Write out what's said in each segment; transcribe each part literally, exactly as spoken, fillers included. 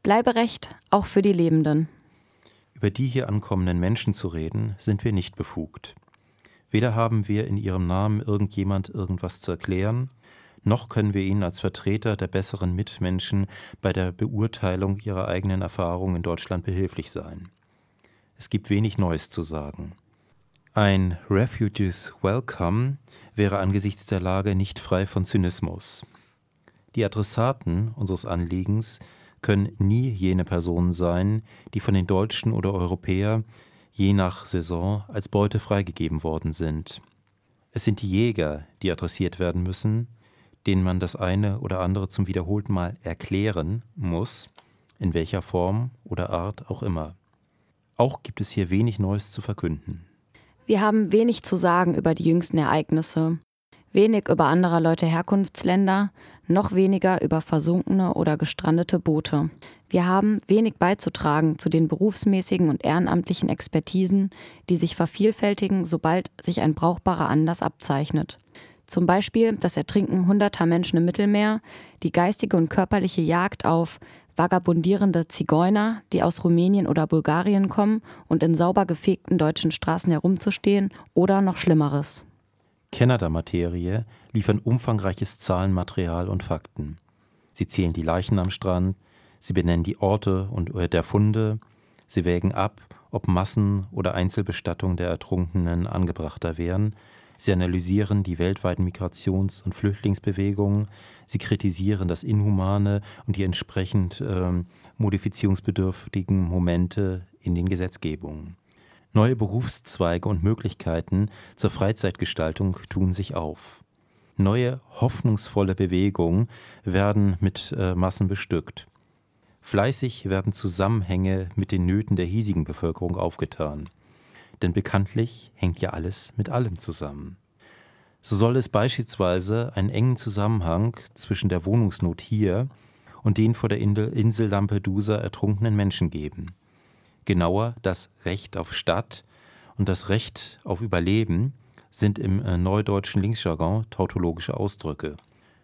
Bleiberecht auch für die Lebenden. Über die hier ankommenden Menschen zu reden, sind wir nicht befugt. Weder haben wir in ihrem Namen irgendjemand irgendwas zu erklären, noch können wir ihnen als Vertreter der besseren Mitmenschen bei der Beurteilung ihrer eigenen Erfahrungen in Deutschland behilflich sein. Es gibt wenig Neues zu sagen. Ein Refugees Welcome wäre angesichts der Lage nicht frei von Zynismus. Die Adressaten unseres Anliegens können nie jene Personen sein, die von den Deutschen oder Europäern je nach Saison als Beute freigegeben worden sind. Es sind die Jäger, die adressiert werden müssen, denen man das eine oder andere zum wiederholten Mal erklären muss, in welcher Form oder Art auch immer. Auch gibt es hier wenig Neues zu verkünden. Wir haben wenig zu sagen über die jüngsten Ereignisse. Wenig über anderer Leute Herkunftsländer, noch weniger über versunkene oder gestrandete Boote. Wir haben wenig beizutragen zu den berufsmäßigen und ehrenamtlichen Expertisen, die sich vervielfältigen, sobald sich ein brauchbarer Anlass abzeichnet. Zum Beispiel das Ertrinken hunderter Menschen im Mittelmeer, die geistige und körperliche Jagd auf vagabundierende Zigeuner, die aus Rumänien oder Bulgarien kommen und in sauber gefegten deutschen Straßen herumzustehen, oder noch Schlimmeres. Kenner der Materie liefern umfangreiches Zahlenmaterial und Fakten. Sie zählen die Leichen am Strand, sie benennen die Orte und der Funde, sie wägen ab, ob Massen- oder Einzelbestattungen der Ertrunkenen angebrachter wären, sie analysieren die weltweiten Migrations- und Flüchtlingsbewegungen, sie kritisieren das Inhumane und die entsprechend äh, modifizierungsbedürftigen Momente in den Gesetzgebungen. Neue Berufszweige und Möglichkeiten zur Freizeitgestaltung tun sich auf. Neue, hoffnungsvolle Bewegungen werden mit äh, Massen bestückt. Fleißig werden Zusammenhänge mit den Nöten der hiesigen Bevölkerung aufgetan. Denn bekanntlich hängt ja alles mit allem zusammen. So soll es beispielsweise einen engen Zusammenhang zwischen der Wohnungsnot hier und den vor der Insel Lampedusa ertrunkenen Menschen geben. Genauer, das Recht auf Stadt und das Recht auf Überleben sind im äh, neudeutschen Linksjargon tautologische Ausdrücke.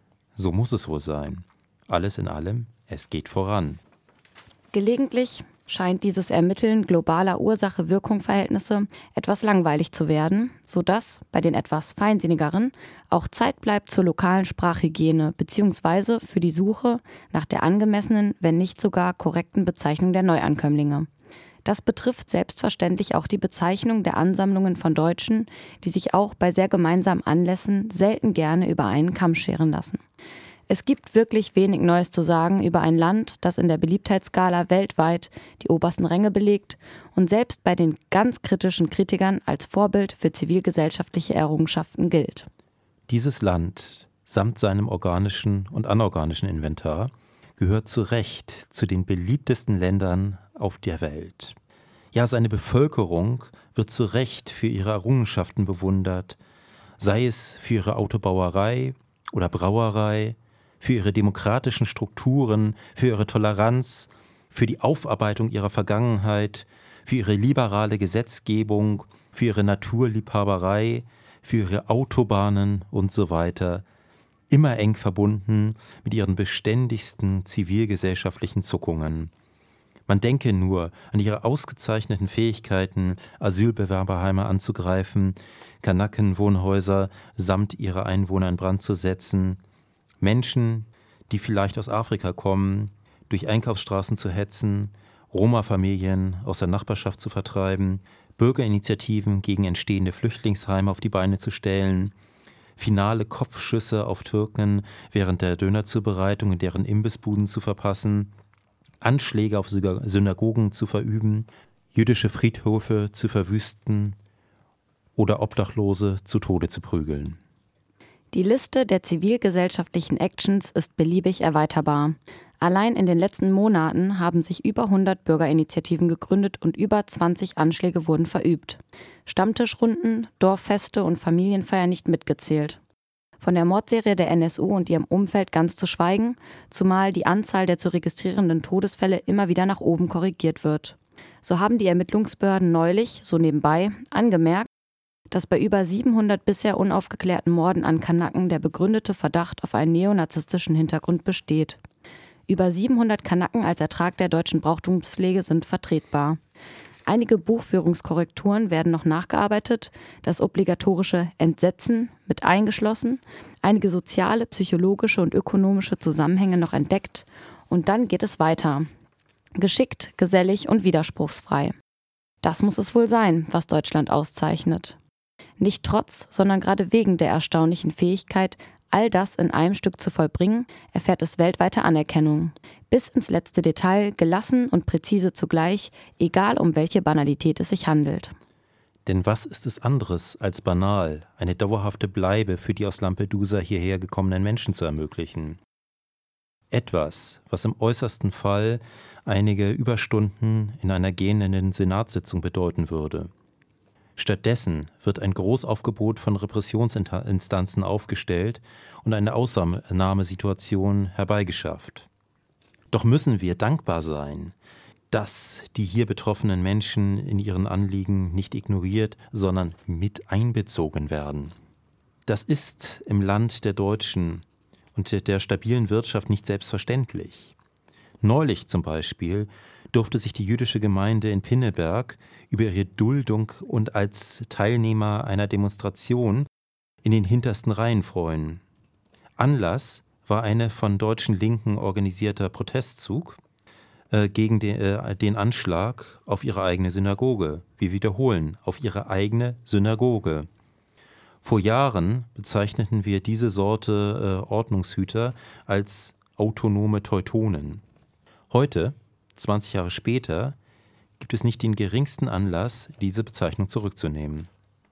So muss es wohl sein. Alles in allem, es geht voran. Gelegentlich scheint dieses Ermitteln globaler Ursache-Wirkung-Verhältnisse etwas langweilig zu werden, sodass bei den etwas feinsinnigeren auch Zeit bleibt zur lokalen Sprachhygiene bzw. für die Suche nach der angemessenen, wenn nicht sogar korrekten Bezeichnung der Neuankömmlinge. Das betrifft selbstverständlich auch die Bezeichnung der Ansammlungen von Deutschen, die sich auch bei sehr gemeinsamen Anlässen selten gerne über einen Kamm scheren lassen. Es gibt wirklich wenig Neues zu sagen über ein Land, das in der Beliebtheitsskala weltweit die obersten Ränge belegt und selbst bei den ganz kritischen Kritikern als Vorbild für zivilgesellschaftliche Errungenschaften gilt. Dieses Land, samt seinem organischen und anorganischen Inventar, gehört zu Recht zu den beliebtesten Ländern auf der Welt. Ja, seine Bevölkerung wird zu Recht für ihre Errungenschaften bewundert, sei es für ihre Autobauerei oder Brauerei, für ihre demokratischen Strukturen, für ihre Toleranz, für die Aufarbeitung ihrer Vergangenheit, für ihre liberale Gesetzgebung, für ihre Naturliebhaberei, für ihre Autobahnen und so weiter, immer eng verbunden mit ihren beständigsten zivilgesellschaftlichen Zuckungen. Man denke nur an ihre ausgezeichneten Fähigkeiten, Asylbewerberheime anzugreifen, Kanakenwohnhäuser samt ihrer Einwohner in Brand zu setzen, Menschen, die vielleicht aus Afrika kommen, durch Einkaufsstraßen zu hetzen, Roma-Familien aus der Nachbarschaft zu vertreiben, Bürgerinitiativen gegen entstehende Flüchtlingsheime auf die Beine zu stellen, finale Kopfschüsse auf Türken während der Dönerzubereitung in deren Imbissbuden zu verpassen, Anschläge auf Synagogen zu verüben, jüdische Friedhöfe zu verwüsten oder Obdachlose zu Tode zu prügeln. Die Liste der zivilgesellschaftlichen Actions ist beliebig erweiterbar. Allein in den letzten Monaten haben sich über hundert Bürgerinitiativen gegründet und über zwanzig Anschläge wurden verübt. Stammtischrunden, Dorffeste und Familienfeiern nicht mitgezählt. Von der Mordserie der N S U und ihrem Umfeld ganz zu schweigen, zumal die Anzahl der zu registrierenden Todesfälle immer wieder nach oben korrigiert wird. So haben die Ermittlungsbehörden neulich, so nebenbei, angemerkt, dass bei über siebenhundert bisher unaufgeklärten Morden an Kanaken der begründete Verdacht auf einen neonazistischen Hintergrund besteht. Über siebenhundert Kanaken als Ertrag der deutschen Brauchtumspflege sind vertretbar. Einige Buchführungskorrekturen werden noch nachgearbeitet, das obligatorische Entsetzen mit eingeschlossen, einige soziale, psychologische und ökonomische Zusammenhänge noch entdeckt und dann geht es weiter. Geschickt, gesellig und widerspruchsfrei. Das muss es wohl sein, was Deutschland auszeichnet. Nicht trotz, sondern gerade wegen der erstaunlichen Fähigkeit, all das in einem Stück zu vollbringen, erfährt es weltweite Anerkennung. Bis ins letzte Detail, gelassen und präzise zugleich, egal um welche Banalität es sich handelt. Denn was ist es anderes als banal, eine dauerhafte Bleibe für die aus Lampedusa hierher gekommenen Menschen zu ermöglichen? Etwas, was im äußersten Fall einige Überstunden in einer gehenden Senatssitzung bedeuten würde. Stattdessen wird ein Großaufgebot von Repressionsinstanzen aufgestellt und eine Ausnahmesituation herbeigeschafft. Doch müssen wir dankbar sein, dass die hier betroffenen Menschen in ihren Anliegen nicht ignoriert, sondern mit einbezogen werden. Das ist im Land der Deutschen und der stabilen Wirtschaft nicht selbstverständlich. Neulich zum Beispiel durfte sich die jüdische Gemeinde in Pinneberg über ihre Duldung und als Teilnehmer einer Demonstration in den hintersten Reihen freuen. Anlass war eine von deutschen Linken organisierter Protestzug äh, gegen den, äh, den Anschlag auf ihre eigene Synagoge. Wir wiederholen, auf ihre eigene Synagoge. Vor Jahren bezeichneten wir diese Sorte äh, Ordnungshüter als autonome Teutonen. Heute, zwanzig Jahre später, gibt es nicht den geringsten Anlass, diese Bezeichnung zurückzunehmen.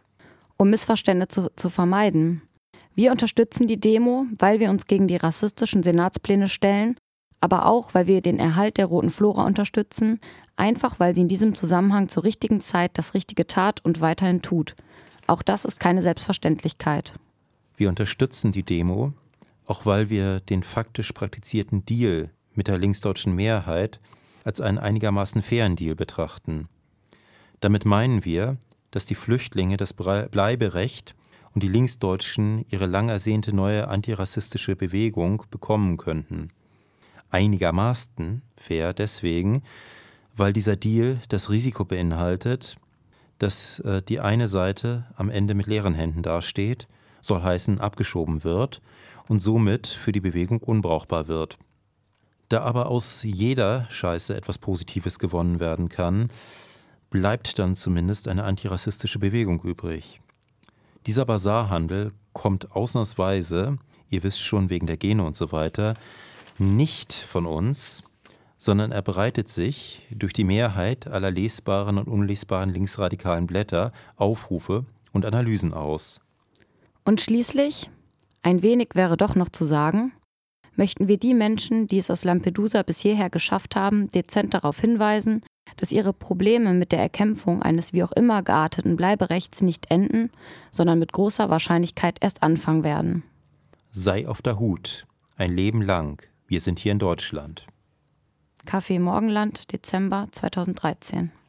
Um Missverständnisse zu, zu vermeiden. Wir unterstützen die Demo, weil wir uns gegen die rassistischen Senatspläne stellen, aber auch, weil wir den Erhalt der roten Flora unterstützen, einfach weil sie in diesem Zusammenhang zur richtigen Zeit das Richtige tat und weiterhin tut. Auch das ist keine Selbstverständlichkeit. Wir unterstützen die Demo, auch weil wir den faktisch praktizierten Deal mit der linksdeutschen Mehrheit als einen einigermaßen fairen Deal betrachten. Damit meinen wir, dass die Flüchtlinge das Bleiberecht und die Linksdeutschen ihre lang ersehnte neue antirassistische Bewegung bekommen könnten. Einigermaßen fair deswegen, weil dieser Deal das Risiko beinhaltet, dass äh, die eine Seite am Ende mit leeren Händen dasteht, soll heißen abgeschoben wird und somit für die Bewegung unbrauchbar wird. Da aber aus jeder Scheiße etwas Positives gewonnen werden kann, bleibt dann zumindest eine antirassistische Bewegung übrig. Dieser Basarhandel kommt ausnahmsweise, ihr wisst schon wegen der Gene und so weiter, nicht von uns, sondern er breitet sich durch die Mehrheit aller lesbaren und unlesbaren linksradikalen Blätter, Aufrufe und Analysen aus. Und schließlich, ein wenig wäre doch noch zu sagen, möchten wir die Menschen, die es aus Lampedusa bis hierher geschafft haben, dezent darauf hinweisen, dass ihre Probleme mit der Erkämpfung eines wie auch immer gearteten Bleiberechts nicht enden, sondern mit großer Wahrscheinlichkeit erst anfangen werden. Sei auf der Hut, ein Leben lang. Wir sind hier in Deutschland. Café Morgenland, Dezember zweitausenddreizehn.